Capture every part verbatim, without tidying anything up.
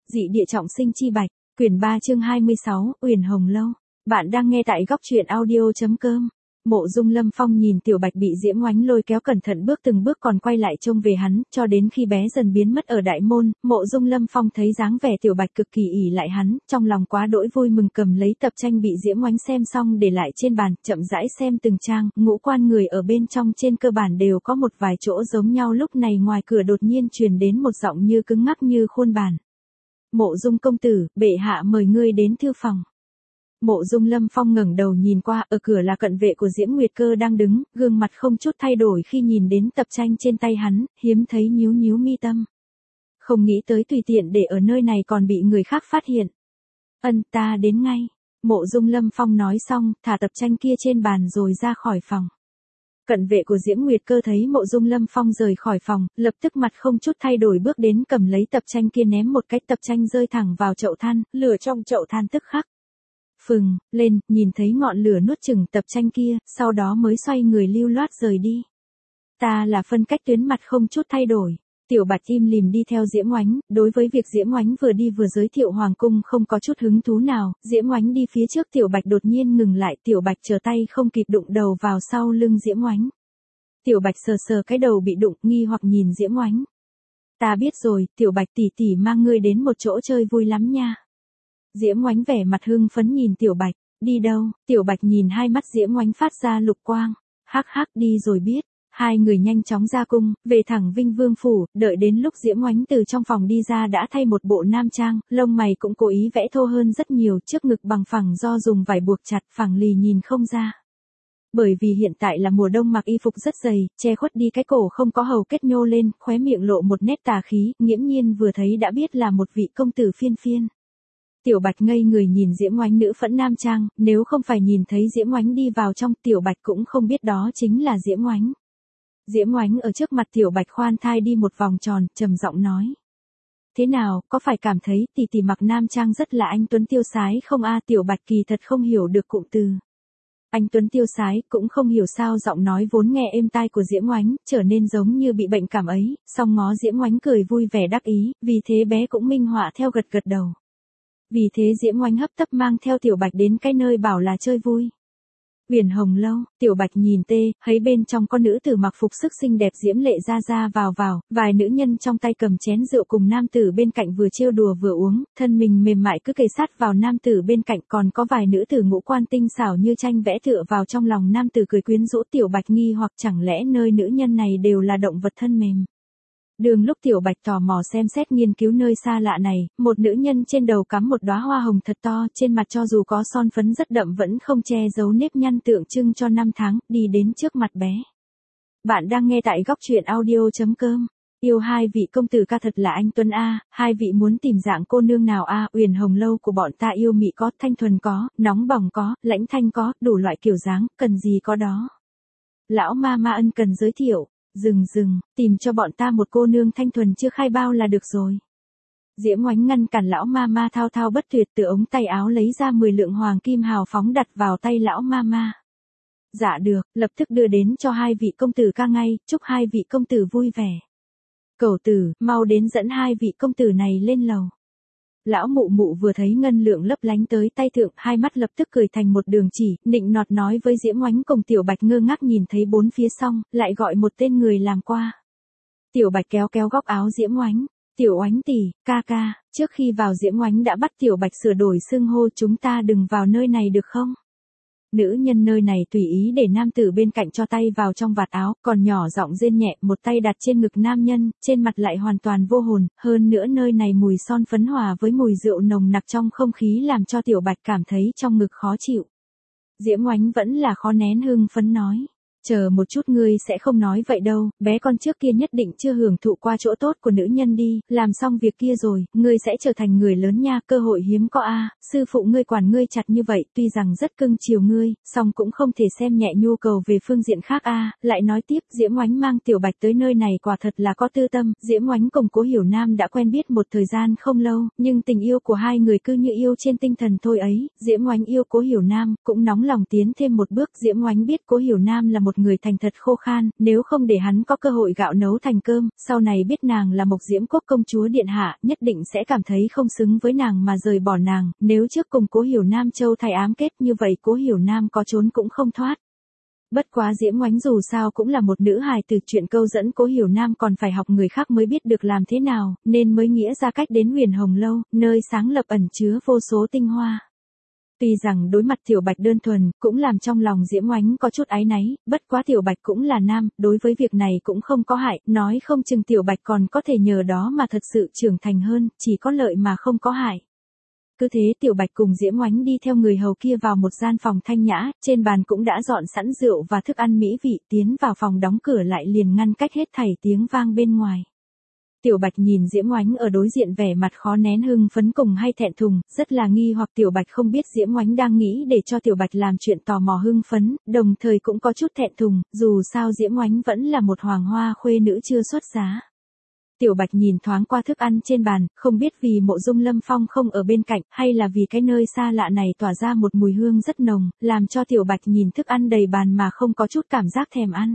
Dị địa trọng sinh chi bạch, quyển ba chương hai mươi sáu, Uyển Hồng Lâu. Bạn đang nghe tại góc truyện audio.com. Mộ Dung Lâm Phong nhìn Tiểu Bạch bị Diễm Oánh lôi kéo cẩn thận bước từng bước còn quay lại trông về hắn, cho đến khi bé dần biến mất ở đại môn, Mộ Dung Lâm Phong thấy dáng vẻ Tiểu Bạch cực kỳ ỷ lại hắn, trong lòng quá đỗi vui mừng cầm lấy tập tranh bị Diễm Oánh xem xong để lại trên bàn, chậm rãi xem từng trang, ngũ quan người ở bên trong trên cơ bản đều có một vài chỗ giống nhau. Lúc này ngoài cửa đột nhiên truyền đến một giọng như cứng ngắc như khuôn bàn. Mộ Dung công tử, bệ hạ mời ngươi đến thư phòng. Mộ Dung Lâm Phong ngẩng đầu nhìn qua, ở cửa là cận vệ của Diễm Nguyệt Cơ đang đứng, gương mặt không chút thay đổi khi nhìn đến tập tranh trên tay hắn, hiếm thấy nhíu nhíu mi tâm. Không nghĩ tới tùy tiện để ở nơi này còn bị người khác phát hiện. Ân, ta đến ngay. Mộ Dung Lâm Phong nói xong, thả tập tranh kia trên bàn rồi ra khỏi phòng. Cận vệ của Diễm Nguyệt Cơ thấy Mộ Dung Lâm Phong rời khỏi phòng, lập tức mặt không chút thay đổi bước đến cầm lấy tập tranh kia ném một cái, tập tranh rơi thẳng vào chậu than, lửa trong chậu than tức khắc phừng lên, nhìn thấy ngọn lửa nuốt chửng tập tranh kia, sau đó mới xoay người lưu loát rời đi. Ta là phân cách tuyến, mặt không chút thay đổi. Tiểu Bạch im lìm đi theo Diễm Oánh, đối với việc Diễm Oánh vừa đi vừa giới thiệu hoàng cung không có chút hứng thú nào. Diễm Oánh đi phía trước, Tiểu Bạch đột nhiên ngừng lại, Tiểu Bạch trở tay không kịp đụng đầu vào sau lưng Diễm Oánh. Tiểu Bạch sờ sờ cái đầu bị đụng, nghi hoặc nhìn Diễm Oánh. Ta biết rồi, Tiểu Bạch tỷ tỷ mang ngươi đến một chỗ chơi vui lắm nha. Diễm Oánh vẻ mặt hưng phấn nhìn Tiểu Bạch, đi đâu? Tiểu Bạch nhìn hai mắt Diễm Oánh phát ra lục quang, hắc hắc, đi rồi biết. Hai người nhanh chóng ra cung, về thẳng Vinh Vương phủ, đợi đến lúc Diễm Oánh từ trong phòng đi ra đã thay một bộ nam trang, lông mày cũng cố ý vẽ thô hơn rất nhiều, trước ngực bằng phẳng do dùng vải buộc chặt, phẳng lì nhìn không ra. Bởi vì hiện tại là mùa đông mặc y phục rất dày, che khuất đi cái cổ không có hầu kết nhô lên, khóe miệng lộ một nét tà khí, nghiễm nhiên vừa thấy đã biết là một vị công tử phiên phiên. Tiểu Bạch ngây người nhìn Diễm Oánh nữ phẫn nam trang, nếu không phải nhìn thấy Diễm Oánh đi vào trong, Tiểu Bạch cũng không biết đó chính là Diễm Oánh. Diễm Oánh ở trước mặt Tiểu Bạch khoan thai đi một vòng tròn, trầm giọng nói. Thế nào, có phải cảm thấy tỷ tỷ mặc nam trang rất là anh tuấn tiêu sái không a? Tiểu Bạch kỳ thật không hiểu được cụm từ anh tuấn tiêu sái, cũng không hiểu sao giọng nói vốn nghe êm tai của Diễm Oánh, trở nên giống như bị bệnh cảm ấy, song ngó Diễm Oánh cười vui vẻ đắc ý, vì thế bé cũng minh họa theo gật gật đầu. Vì thế Diễm Oánh hấp tấp mang theo Tiểu Bạch đến cái nơi bảo là chơi vui. Uyển Hồng Lâu. Tiểu Bạch nhìn tê, thấy bên trong có nữ tử mặc phục sức xinh đẹp diễm lệ ra ra vào vào, vài nữ nhân trong tay cầm chén rượu cùng nam tử bên cạnh vừa trêu đùa vừa uống, thân mình mềm mại cứ kề sát vào nam tử bên cạnh, còn có vài nữ tử ngũ quan tinh xảo như tranh vẽ tựa vào trong lòng nam tử cười quyến rũ. Tiểu Bạch nghi hoặc chẳng lẽ nơi nữ nhân này đều là động vật thân mềm. Đường lúc Tiểu Bạch tò mò xem xét nghiên cứu nơi xa lạ này, một nữ nhân trên đầu cắm một đóa hoa hồng thật to, trên mặt cho dù có son phấn rất đậm vẫn không che giấu nếp nhăn tượng trưng cho năm tháng, đi đến trước mặt bé. Bạn đang nghe tại góc truyện audio.com. Yêu hai vị công tử ca thật là anh tuấn a, hai vị muốn tìm dạng cô nương nào a? Uyển Hồng Lâu của bọn ta yêu mị có, thanh thuần có, nóng bỏng có, lãnh thanh có, đủ loại kiểu dáng, cần gì có đó. Lão ma ma ân cần giới thiệu. Dừng dừng, tìm cho bọn ta một cô nương thanh thuần chưa khai bao là được rồi. Diễm Oánh ngăn cản lão ma ma thao thao bất tuyệt, từ ống tay áo lấy ra mười lượng hoàng kim hào phóng đặt vào tay lão ma ma. Dạ được, lập tức đưa đến cho hai vị công tử ca ngay, chúc hai vị công tử vui vẻ. Cẩu tử, mau đến dẫn hai vị công tử này lên lầu. Lão mụ mụ vừa thấy ngân lượng lấp lánh tới tay thượng, hai mắt lập tức cười thành một đường chỉ, nịnh nọt nói với Diễm Oánh cùng Tiểu Bạch ngơ ngác nhìn thấy bốn phía xong, lại gọi một tên người làm qua. Tiểu Bạch kéo kéo góc áo Diễm Oánh, Tiểu Oánh tỷ, ca ca, trước khi vào Diễm Oánh đã bắt Tiểu Bạch sửa đổi xưng hô, chúng ta đừng vào nơi này được không? Nữ nhân nơi này tùy ý để nam tử bên cạnh cho tay vào trong vạt áo, còn nhỏ giọng rên nhẹ, một tay đặt trên ngực nam nhân, trên mặt lại hoàn toàn vô hồn, hơn nữa nơi này mùi son phấn hòa với mùi rượu nồng nặc trong không khí làm cho Tiểu Bạch cảm thấy trong ngực khó chịu. Diễm Oánh vẫn là khó nén hưng phấn nói. Chờ một chút, ngươi sẽ không nói vậy đâu, bé con trước kia nhất định chưa hưởng thụ qua chỗ tốt của nữ nhân đi, làm xong việc kia rồi, ngươi sẽ trở thành người lớn nha, cơ hội hiếm có a. Sư phụ ngươi quản ngươi chặt như vậy, tuy rằng rất cưng chiều ngươi, song cũng không thể xem nhẹ nhu cầu về phương diện khác a. Lại nói tiếp, Diễm Oánh mang Tiểu Bạch tới nơi này quả thật là có tư tâm, Diễm Oánh cùng Cố Hiểu Nam đã quen biết một thời gian không lâu, nhưng tình yêu của hai người cứ như yêu trên tinh thần thôi ấy, Diễm Oánh yêu Cố Hiểu Nam, cũng nóng lòng tiến thêm một bước. Diễm Oánh biết Cố Hiểu Nam là một một người thành thật khô khan, nếu không để hắn có cơ hội gạo nấu thành cơm, sau này biết nàng là Mộc Diễm Quốc công chúa điện hạ, nhất định sẽ cảm thấy không xứng với nàng mà rời bỏ nàng, nếu trước cùng Cố Hiểu Nam Châu thay ám kết như vậy Cố Hiểu Nam có trốn cũng không thoát. Bất quá Diễm Ngoánh dù sao cũng là một nữ hài từ, chuyện câu dẫn Cố Hiểu Nam còn phải học người khác mới biết được làm thế nào, nên mới nghĩa ra cách đến Huyền Hồng Lâu, nơi sáng lập ẩn chứa vô số tinh hoa. Tuy rằng đối mặt Tiểu Bạch đơn thuần, cũng làm trong lòng Diễm Ngoánh có chút áy náy, bất quá Tiểu Bạch cũng là nam, đối với việc này cũng không có hại, nói không chừng Tiểu Bạch còn có thể nhờ đó mà thật sự trưởng thành hơn, chỉ có lợi mà không có hại. Cứ thế Tiểu Bạch cùng Diễm Ngoánh đi theo người hầu kia vào một gian phòng thanh nhã, trên bàn cũng đã dọn sẵn rượu và thức ăn mỹ vị, tiến vào phòng đóng cửa lại liền ngăn cách hết thảy tiếng vang bên ngoài. Tiểu Bạch nhìn Diễm Ngoánh ở đối diện vẻ mặt khó nén hưng phấn cùng hay thẹn thùng, rất là nghi hoặc Tiểu Bạch không biết Diễm Ngoánh đang nghĩ để cho Tiểu Bạch làm chuyện tò mò hưng phấn, đồng thời cũng có chút thẹn thùng, dù sao Diễm Ngoánh vẫn là một hoàng hoa khuê nữ chưa xuất giá. Tiểu Bạch nhìn thoáng qua thức ăn trên bàn, không biết vì Mộ Dung Lâm Phong không ở bên cạnh, hay là vì cái nơi xa lạ này tỏa ra một mùi hương rất nồng, làm cho Tiểu Bạch nhìn thức ăn đầy bàn mà không có chút cảm giác thèm ăn.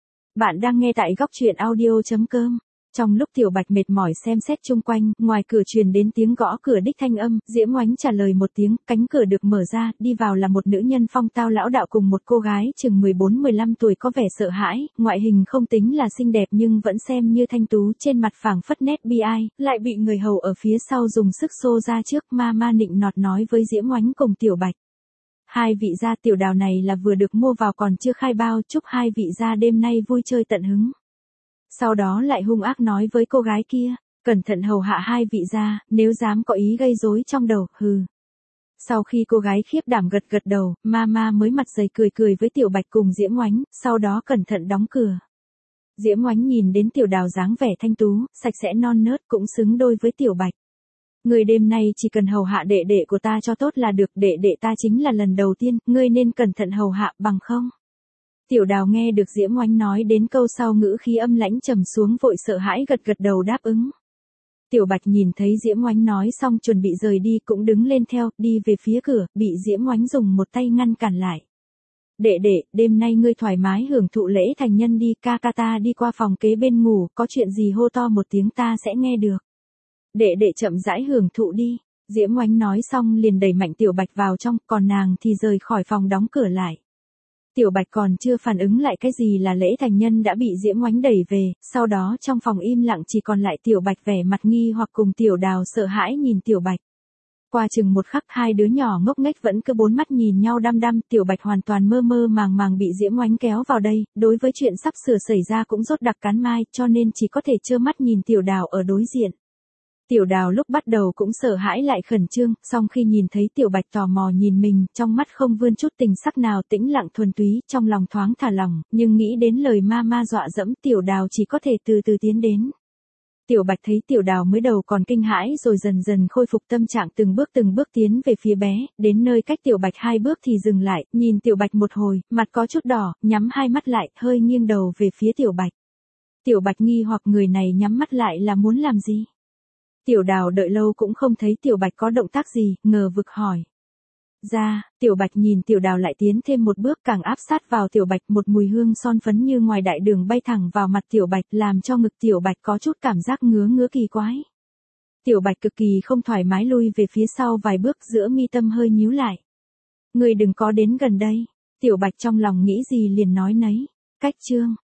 Bạn đang nghe tại góc truyện audio chấm com. Trong lúc Tiểu Bạch mệt mỏi xem xét chung quanh, ngoài cửa truyền đến tiếng gõ cửa đích thanh âm, Diễm Ngoánh trả lời một tiếng, cánh cửa được mở ra, đi vào là một nữ nhân phong tao lão đạo cùng một cô gái chừng mười bốn mười lăm tuổi có vẻ sợ hãi, ngoại hình không tính là xinh đẹp nhưng vẫn xem như thanh tú, trên mặt phảng phất nét bi ai, lại bị người hầu ở phía sau dùng sức xô ra trước, ma ma nịnh nọt nói với Diễm Ngoánh cùng Tiểu Bạch. Hai vị gia Tiểu Đào này là vừa được mua vào còn chưa khai bao, chúc hai vị gia đêm nay vui chơi tận hứng. Sau đó lại hung ác nói với cô gái kia, cẩn thận hầu hạ hai vị gia, nếu dám có ý gây rối trong đầu, hừ. Sau khi cô gái khiếp đảm gật gật đầu, Mama mới mặt dày cười cười với Tiểu Bạch cùng Diễm Ngoánh, sau đó cẩn thận đóng cửa. Diễm Ngoánh nhìn đến Tiểu Đào dáng vẻ thanh tú, sạch sẽ non nớt cũng xứng đôi với Tiểu Bạch. Người đêm nay chỉ cần hầu hạ đệ đệ của ta cho tốt là được, đệ đệ ta chính là lần đầu tiên, ngươi nên cẩn thận hầu hạ bằng không. Tiểu Đào nghe được Diễm Ngoánh nói đến câu sau ngữ khí âm lãnh trầm xuống vội sợ hãi gật gật đầu đáp ứng. Tiểu Bạch nhìn thấy Diễm Ngoánh nói xong chuẩn bị rời đi cũng đứng lên theo, đi về phía cửa, bị Diễm Ngoánh dùng một tay ngăn cản lại. Đệ đệ, đêm nay ngươi thoải mái hưởng thụ lễ thành nhân đi, ca ca ta đi qua phòng kế bên ngủ, có chuyện gì hô to một tiếng ta sẽ nghe được. Đệ đệ chậm rãi hưởng thụ đi. Diễm Ngoánh nói xong liền đẩy mạnh Tiểu Bạch vào trong, còn nàng thì rời khỏi phòng đóng cửa lại. Tiểu Bạch còn chưa phản ứng lại cái gì là lễ thành nhân đã bị Diễm Ngoánh đẩy về, sau đó trong phòng im lặng chỉ còn lại Tiểu Bạch vẻ mặt nghi hoặc cùng Tiểu Đào sợ hãi nhìn Tiểu Bạch. Qua chừng một khắc hai đứa nhỏ ngốc nghếch vẫn cứ bốn mắt nhìn nhau đăm đăm, Tiểu Bạch hoàn toàn mơ mơ màng màng bị Diễm Ngoánh kéo vào đây, đối với chuyện sắp sửa xảy ra cũng rốt đặc cắn mai, cho nên chỉ có thể trơ mắt nhìn Tiểu Đào ở đối diện. Tiểu Đào lúc bắt đầu cũng sợ hãi lại khẩn trương, song khi nhìn thấy Tiểu Bạch tò mò nhìn mình, trong mắt không vươn chút tình sắc nào, tĩnh lặng thuần túy, trong lòng thoáng thả lỏng, nhưng nghĩ đến lời ma ma dọa dẫm, Tiểu Đào chỉ có thể từ từ tiến đến. Tiểu Bạch thấy Tiểu Đào mới đầu còn kinh hãi rồi dần dần khôi phục tâm trạng, từng bước từng bước tiến về phía bé, đến nơi cách Tiểu Bạch hai bước thì dừng lại, nhìn Tiểu Bạch một hồi, mặt có chút đỏ, nhắm hai mắt lại, hơi nghiêng đầu về phía Tiểu Bạch. Tiểu Bạch nghi hoặc người này nhắm mắt lại là muốn làm gì? Tiểu Đào đợi lâu cũng không thấy Tiểu Bạch có động tác gì, ngờ vực hỏi. Ra, Tiểu Bạch nhìn Tiểu Đào lại tiến thêm một bước càng áp sát vào Tiểu Bạch, một mùi hương son phấn như ngoài đại đường bay thẳng vào mặt Tiểu Bạch làm cho ngực Tiểu Bạch có chút cảm giác ngứa ngứa kỳ quái. Tiểu Bạch cực kỳ không thoải mái lui về phía sau vài bước, giữa mi tâm hơi nhíu lại. Người đừng có đến gần đây. Tiểu Bạch trong lòng nghĩ gì liền nói nấy. Cách chương.